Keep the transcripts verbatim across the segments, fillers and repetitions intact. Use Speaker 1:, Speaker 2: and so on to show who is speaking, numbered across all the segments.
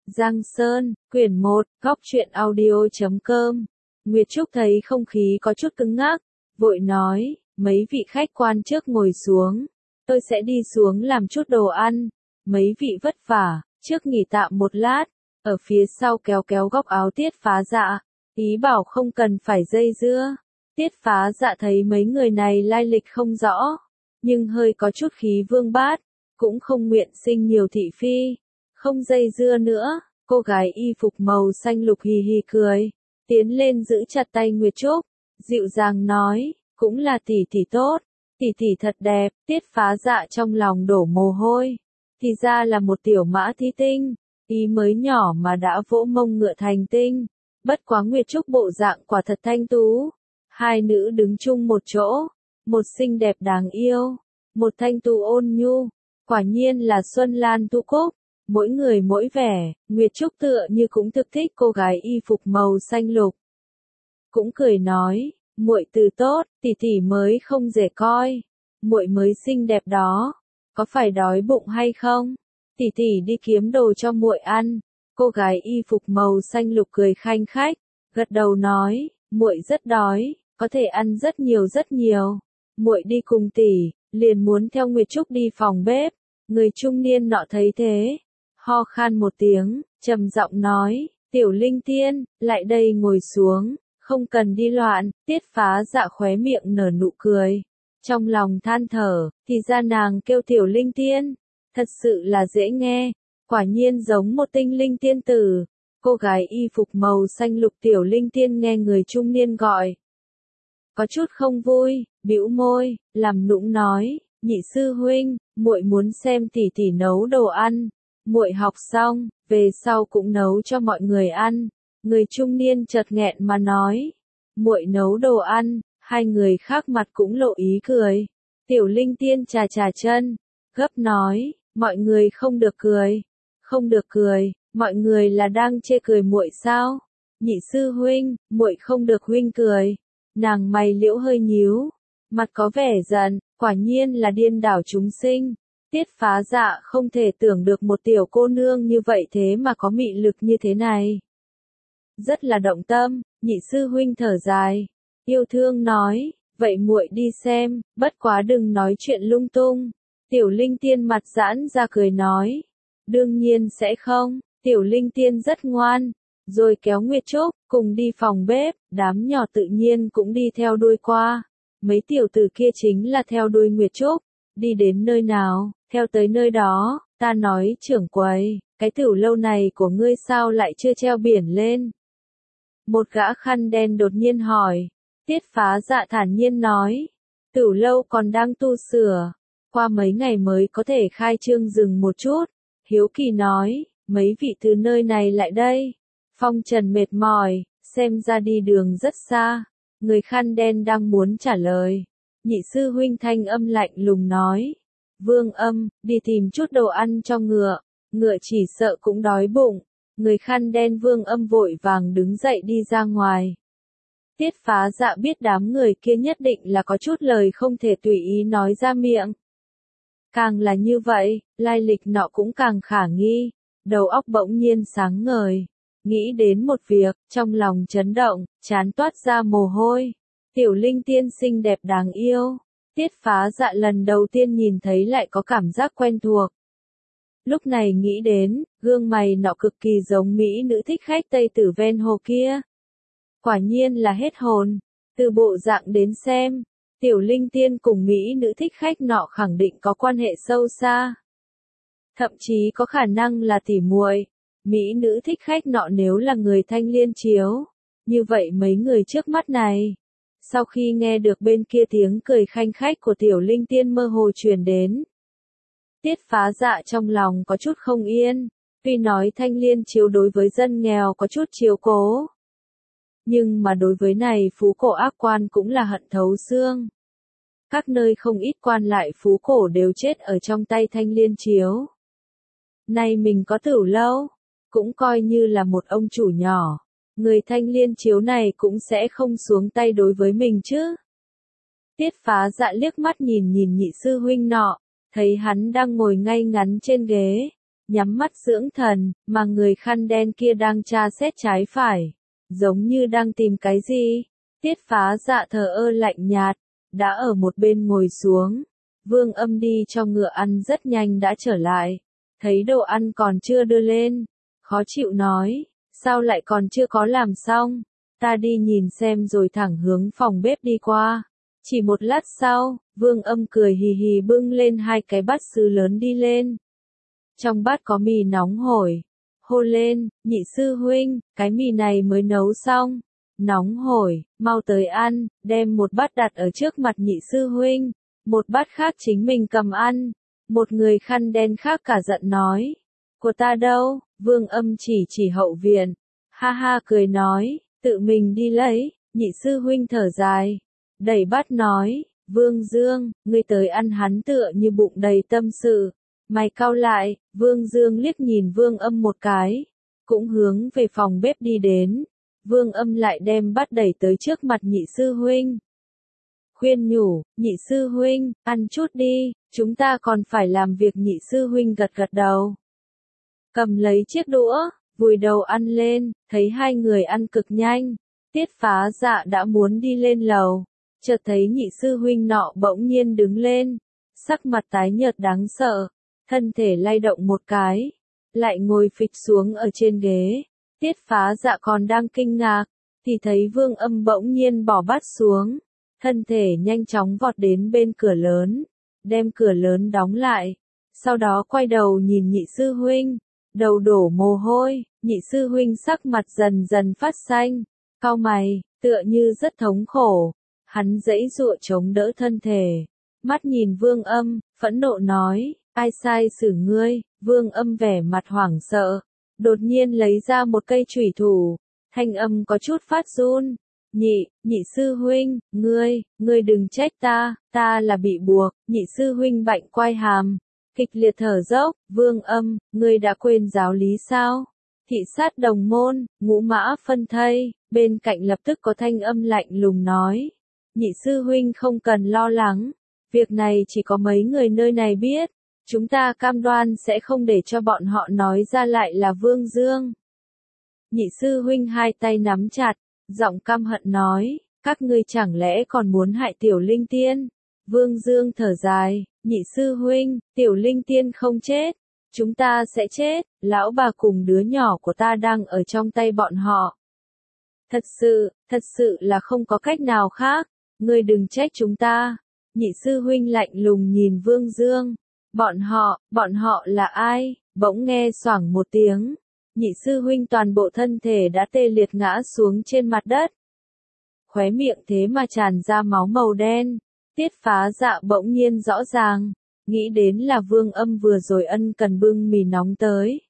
Speaker 1: Giang Sơn, quyển một, góc truyện audio chấm com. Nguyệt Trúc thấy không khí có chút cứng ngắc, vội nói, mấy vị khách quan trước ngồi xuống, tôi sẽ đi xuống làm chút đồ ăn. Mấy vị vất vả, trước nghỉ tạm một lát, ở phía sau kéo kéo góc áo Tiết Phá Dạ, ý bảo không cần phải dây dưa. Tiết Phá Dạ thấy mấy người này lai lịch không rõ, nhưng hơi có chút khí vương bát, cũng không nguyện sinh nhiều thị phi. Không dây dưa nữa, cô gái y phục màu xanh lục hì hì cười, tiến lên giữ chặt tay Nguyệt Trúc, dịu dàng nói, cũng là tỷ tỷ tốt, tỷ tỷ thật đẹp. Tiết Phá Dạ trong lòng đổ mồ hôi, thì ra là một tiểu mã thi tinh, ý mới nhỏ mà đã vỗ mông ngựa thành tinh. Bất quá Nguyệt Trúc bộ dạng quả thật thanh tú, hai nữ đứng chung một chỗ, một xinh đẹp đáng yêu, một thanh tú ôn nhu, quả nhiên là Xuân Lan Tu Cúc. Mỗi người mỗi vẻ, Nguyệt Trúc tựa như cũng thực thích cô gái y phục màu xanh lục. Cũng cười nói, muội từ tốt, tỷ tỷ mới không dễ coi, muội mới xinh đẹp đó, có phải đói bụng hay không? Tỷ tỷ đi kiếm đồ cho muội ăn. Cô gái y phục màu xanh lục cười khanh khách, gật đầu nói, muội rất đói, có thể ăn rất nhiều rất nhiều. Muội đi cùng tỷ, liền muốn theo Nguyệt Trúc đi phòng bếp. Người trung niên nọ thấy thế, ho khan một tiếng, trầm giọng nói, tiểu linh tiên, lại đây ngồi xuống, không cần đi loạn. Tiết Phá Dạ khóe miệng nở nụ cười, trong lòng than thở, thì ra nàng kêu tiểu linh tiên, thật sự là dễ nghe, quả nhiên giống một tinh linh tiên tử. Cô gái y phục màu xanh lục tiểu linh tiên nghe người trung niên gọi, có chút không vui, bĩu môi, làm nũng nói, nhị sư huynh, muội muốn xem tỷ tỷ nấu đồ ăn. Muội học xong, về sau cũng nấu cho mọi người ăn. Người trung niên chợt nghẹn mà nói, muội nấu đồ ăn. Hai người khác mặt cũng lộ ý cười. Tiểu linh tiên chà chà chân, gấp nói, mọi người không được cười, không được cười, mọi người là đang chê cười muội sao? Nhị sư huynh, muội không được huynh cười. Nàng mày liễu hơi nhíu, mặt có vẻ giận, quả nhiên là điên đảo chúng sinh. Tiết Phá Dạ không thể tưởng được một tiểu cô nương như vậy thế mà có mị lực như thế này. Rất là động tâm, nhị sư huynh thở dài, yêu thương nói, vậy muội đi xem, bất quá đừng nói chuyện lung tung. Tiểu linh tiên mặt giãn ra cười nói, đương nhiên sẽ không. Tiểu linh tiên rất ngoan, rồi kéo Nguyệt Trúc, cùng đi phòng bếp, đám nhỏ tự nhiên cũng đi theo đuôi qua. Mấy tiểu tử kia chính là theo đuôi Nguyệt Trúc, đi đến nơi nào, theo tới nơi đó. Ta nói trưởng quầy, cái tiểu lâu này của ngươi sao lại chưa treo biển lên? Một gã khăn đen đột nhiên hỏi. Tiết Phá Dạ thản nhiên nói, tiểu lâu còn đang tu sửa, qua mấy ngày mới có thể khai trương dừng một chút. Hiếu kỳ nói, mấy vị từ nơi này lại đây? Phong trần mệt mỏi, xem ra đi đường rất xa. Người khăn đen đang muốn trả lời, nhị sư huynh thanh âm lạnh lùng nói, Vương Âm, đi tìm chút đồ ăn cho ngựa, ngựa chỉ sợ cũng đói bụng. Người khăn đen Vương Âm vội vàng đứng dậy đi ra ngoài. Tiết Phá Dạ biết đám người kia nhất định là có chút lời không thể tùy ý nói ra miệng. Càng là như vậy, lai lịch nọ cũng càng khả nghi, đầu óc bỗng nhiên sáng ngời. Nghĩ đến một việc, trong lòng chấn động, trán toát ra mồ hôi. Tiểu linh tiên xinh đẹp đáng yêu. Tiết Phá Dạ lần đầu tiên nhìn thấy lại có cảm giác quen thuộc. Lúc này nghĩ đến, gương mày nọ cực kỳ giống mỹ nữ thích khách Tây Tử ven hồ kia. Quả nhiên là hết hồn. Từ bộ dạng đến xem, tiểu linh tiên cùng mỹ nữ thích khách nọ khẳng định có quan hệ sâu xa. Thậm chí có khả năng là tỉ muội. Mỹ nữ thích khách nọ nếu là người Thanh Liên Chiếu, như vậy mấy người trước mắt này. Sau khi nghe được bên kia tiếng cười khanh khách của tiểu linh tiên mơ hồ truyền đến, Tiết Phá Dạ trong lòng có chút không yên. Tuy nói Thanh Liên Chiếu đối với dân nghèo có chút chiếu cố, nhưng mà đối với này phú cổ ác quan cũng là hận thấu xương. Các nơi không ít quan lại phú cổ đều chết ở trong tay Thanh Liên Chiếu. Nay mình có tửu lâu, cũng coi như là một ông chủ nhỏ, người Thanh Liên Chiếu này cũng sẽ không xuống tay đối với mình chứ. Tiết Phá Dạ liếc mắt nhìn nhìn nhị sư huynh nọ, thấy hắn đang ngồi ngay ngắn trên ghế, nhắm mắt dưỡng thần, mà người khăn đen kia đang tra xét trái phải, giống như đang tìm cái gì. Tiết Phá Dạ thờ ơ lạnh nhạt, đã ở một bên ngồi xuống. Vương Âm đi cho ngựa ăn rất nhanh đã trở lại, thấy đồ ăn còn chưa đưa lên, khó chịu nói, sao lại còn chưa có làm xong, ta đi nhìn xem rồi thẳng hướng phòng bếp đi qua. Chỉ một lát sau, Vương Âm cười hì hì bưng lên hai cái bát sứ lớn đi lên. Trong bát có mì nóng hổi, hô lên, nhị sư huynh, cái mì này mới nấu xong, nóng hổi, mau tới ăn, đem một bát đặt ở trước mặt nhị sư huynh, một bát khác chính mình cầm ăn. Một người khăn đen khác cả giận nói, của ta đâu? Vương Âm chỉ chỉ hậu viện, ha ha cười nói, tự mình đi lấy. Nhị sư huynh thở dài, đẩy bát nói, Vương Dương, ngươi tới ăn. Hắn tựa như bụng đầy tâm sự, mày cau lại. Vương Dương liếc nhìn Vương Âm một cái, cũng hướng về phòng bếp đi đến. Vương Âm lại đem bát đẩy tới trước mặt nhị sư huynh, khuyên nhủ, nhị sư huynh, ăn chút đi, chúng ta còn phải làm việc. Nhị sư huynh gật gật đầu, cầm lấy chiếc đũa, vùi đầu ăn lên. Thấy hai người ăn cực nhanh, Tiết Phá Dạ đã muốn đi lên lầu, chợt thấy nhị sư huynh nọ bỗng nhiên đứng lên, sắc mặt tái nhợt đáng sợ, thân thể lay động một cái, lại ngồi phịch xuống ở trên ghế. Tiết Phá Dạ còn đang kinh ngạc, thì thấy Vương Âm bỗng nhiên bỏ bát xuống, thân thể nhanh chóng vọt đến bên cửa lớn, đem cửa lớn đóng lại, sau đó quay đầu nhìn nhị sư huynh, đầu đổ mồ hôi. Nhị sư huynh sắc mặt dần dần phát xanh, cau mày, tựa như rất thống khổ, hắn giãy giụa chống đỡ thân thể, mắt nhìn Vương Âm, phẫn nộ nói, ai sai xử ngươi? Vương Âm vẻ mặt hoảng sợ, đột nhiên lấy ra một cây chủy thủ, thanh âm có chút phát run, nhị, nhị sư huynh, ngươi, ngươi đừng trách ta, ta là bị buộc. Nhị sư huynh bạnh quai hàm, kịch liệt thở dốc, Vương Âm, ngươi đã quên giáo lý sao? Thị sát đồng môn, ngũ mã phân thây. Bên cạnh lập tức có thanh âm lạnh lùng nói, nhị sư huynh không cần lo lắng, việc này chỉ có mấy người nơi này biết, chúng ta cam đoan sẽ không để cho bọn họ nói ra lại là Vương Dương. Nhị sư huynh hai tay nắm chặt, giọng căm hận nói, các ngươi chẳng lẽ còn muốn hại Tiểu Linh Tiên? Vương Dương thở dài, nhị sư huynh, Tiểu Linh Tiên không chết, chúng ta sẽ chết, lão bà cùng đứa nhỏ của ta đang ở trong tay bọn họ. Thật sự, thật sự là không có cách nào khác, ngươi đừng trách chúng ta. Nhị sư huynh lạnh lùng nhìn Vương Dương, bọn họ, bọn họ là ai? Bỗng nghe xoảng một tiếng, nhị sư huynh toàn bộ thân thể đã tê liệt ngã xuống trên mặt đất. Khóe miệng thế mà tràn ra máu màu đen. Tiết Phá Dạ bỗng nhiên rõ ràng, nghĩ đến là Vương Âm vừa rồi ân cần bưng mì nóng tới.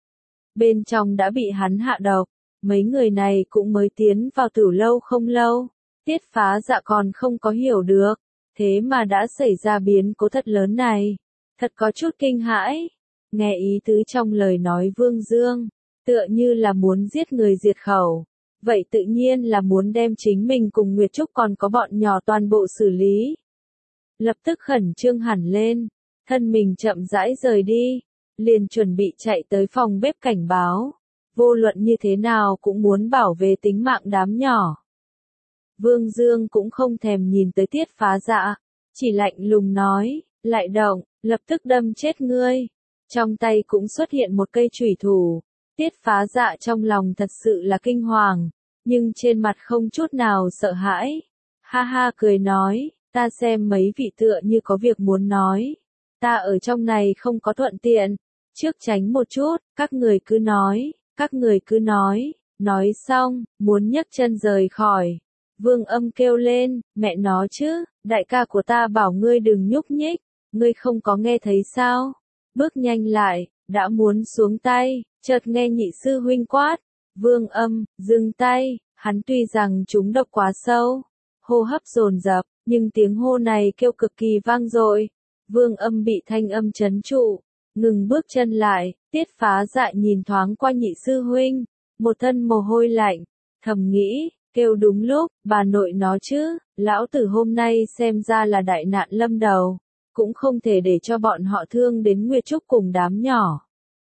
Speaker 1: Bên trong đã bị hắn hạ độc, mấy người này cũng mới tiến vào Tử Lâu không lâu. Tiết Phá Dạ còn không có hiểu được, thế mà đã xảy ra biến cố thật lớn này. Thật có chút kinh hãi, nghe ý tứ trong lời nói Vương Dương, tựa như là muốn giết người diệt khẩu. Vậy tự nhiên là muốn đem chính mình cùng Nguyệt Trúc còn có bọn nhỏ toàn bộ xử lý. Lập tức khẩn trương hẳn lên, thân mình chậm rãi rời đi, liền chuẩn bị chạy tới phòng bếp cảnh báo, vô luận như thế nào cũng muốn bảo vệ tính mạng đám nhỏ. Vương Dương cũng không thèm nhìn tới Tiết Phá Dạ, chỉ lạnh lùng nói, lại động, lập tức đâm chết ngươi. Trong tay cũng xuất hiện một cây chủy thủ. Tiết Phá Dạ trong lòng thật sự là kinh hoàng, nhưng trên mặt không chút nào sợ hãi. Ha ha cười nói, ta xem mấy vị tựa như có việc muốn nói. Ta ở trong này không có thuận tiện, trước tránh một chút, các người cứ nói, các người cứ nói. Nói xong, muốn nhấc chân rời khỏi. Vương Âm kêu lên, mẹ nó chứ, đại ca của ta bảo ngươi đừng nhúc nhích, ngươi không có nghe thấy sao? Bước nhanh lại, đã muốn xuống tay, chợt nghe nhị sư huynh quát, Vương Âm, dừng tay. Hắn tuy rằng trúng độc quá sâu, hô hấp dồn dập, nhưng tiếng hô này kêu cực kỳ vang dội. Vương Âm bị thanh âm trấn trụ, ngừng bước chân lại. Tiết Phá Dạ nhìn thoáng qua nhị sư huynh, một thân mồ hôi lạnh, thầm nghĩ, kêu đúng lúc, bà nội nó chứ, lão tử hôm nay xem ra là đại nạn lâm đầu, cũng không thể để cho bọn họ thương đến Nguyệt Trúc cùng đám nhỏ.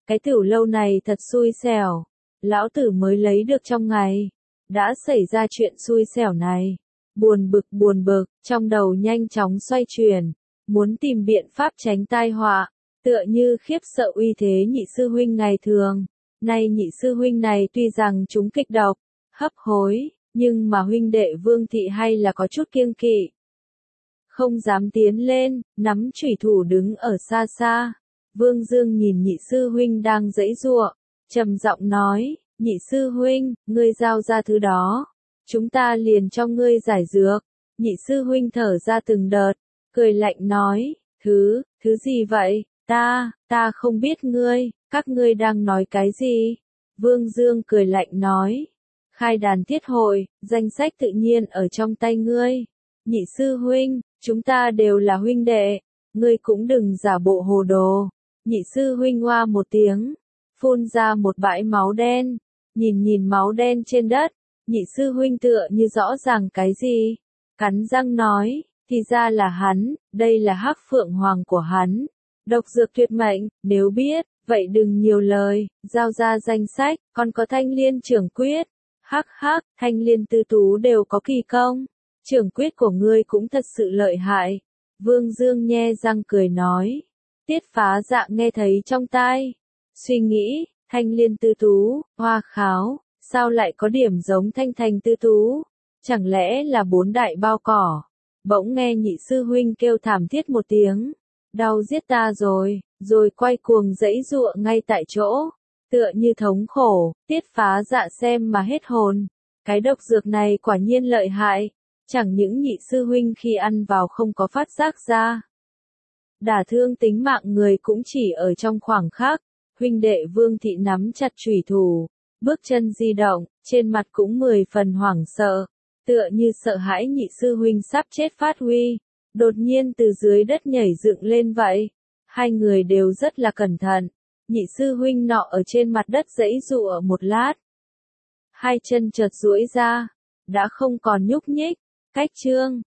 Speaker 1: cái tiểu lâu này thật xui xẻo, lão tử mới lấy được trong ngày, đã xảy ra chuyện xui xẻo này. Buồn bực buồn bực, trong đầu nhanh chóng xoay chuyển, muốn tìm biện pháp tránh tai họa, tựa như khiếp sợ uy thế nhị sư huynh ngày thường. Nay nhị sư huynh này tuy rằng chúng kịch độc, hấp hối, nhưng mà huynh đệ Vương thị hay là có chút kiêng kỵ. Không dám tiến lên, nắm chủy thủ đứng ở xa xa. Vương Dương nhìn nhị sư huynh đang giãy giụa, trầm giọng nói, nhị sư huynh, ngươi giao ra thứ đó, chúng ta liền cho ngươi giải dược. Nhị sư huynh thở ra từng đợt, cười lạnh nói, thứ, thứ gì vậy, ta, ta không biết ngươi, các ngươi đang nói cái gì? Vương Dương cười lạnh nói, khai đàn tiết hội, danh sách tự nhiên ở trong tay ngươi. Nhị sư huynh, chúng ta đều là huynh đệ, ngươi cũng đừng giả bộ hồ đồ. Nhị sư huynh hoa một tiếng, phun ra một bãi máu đen, nhìn nhìn máu đen trên đất, nhị sư huynh tựa như rõ ràng cái gì, cắn răng nói, thì ra là hắn, đây là hắc phượng hoàng của hắn, độc dược tuyệt mệnh, nếu biết, vậy đừng nhiều lời, giao ra danh sách, còn có thanh liên trưởng quyết, hắc hắc, thanh liên tư tú đều có kỳ công, trưởng quyết của ngươi cũng thật sự lợi hại. Vương Dương nhe răng cười nói. Tiết Phá Dạ nghe thấy trong tai, suy nghĩ, thanh liên tư tú, hoa kháo, sao lại có điểm giống thanh thành tư tú, chẳng lẽ là bốn đại bao cỏ. Bỗng nghe nhị sư huynh kêu thảm thiết một tiếng, đau giết ta rồi, rồi quay cuồng giãy giụa ngay tại chỗ, tựa như thống khổ. Tiết Phá Dạ xem mà hết hồn, cái độc dược này quả nhiên lợi hại, chẳng những nhị sư huynh khi ăn vào không có phát giác ra, đả thương tính mạng người cũng chỉ ở trong khoảng khắc. Huynh đệ Vương thị nắm chặt chủy thủ, bước chân di động, trên mặt cũng mười phần hoảng sợ, tựa như sợ hãi nhị sư huynh sắp chết phát huy, đột nhiên từ dưới đất nhảy dựng lên vậy. Hai người đều rất là cẩn thận, nhị sư huynh nọ ở trên mặt đất giãy giụa một lát, hai chân chợt duỗi ra, đã không còn nhúc nhích. Cách chương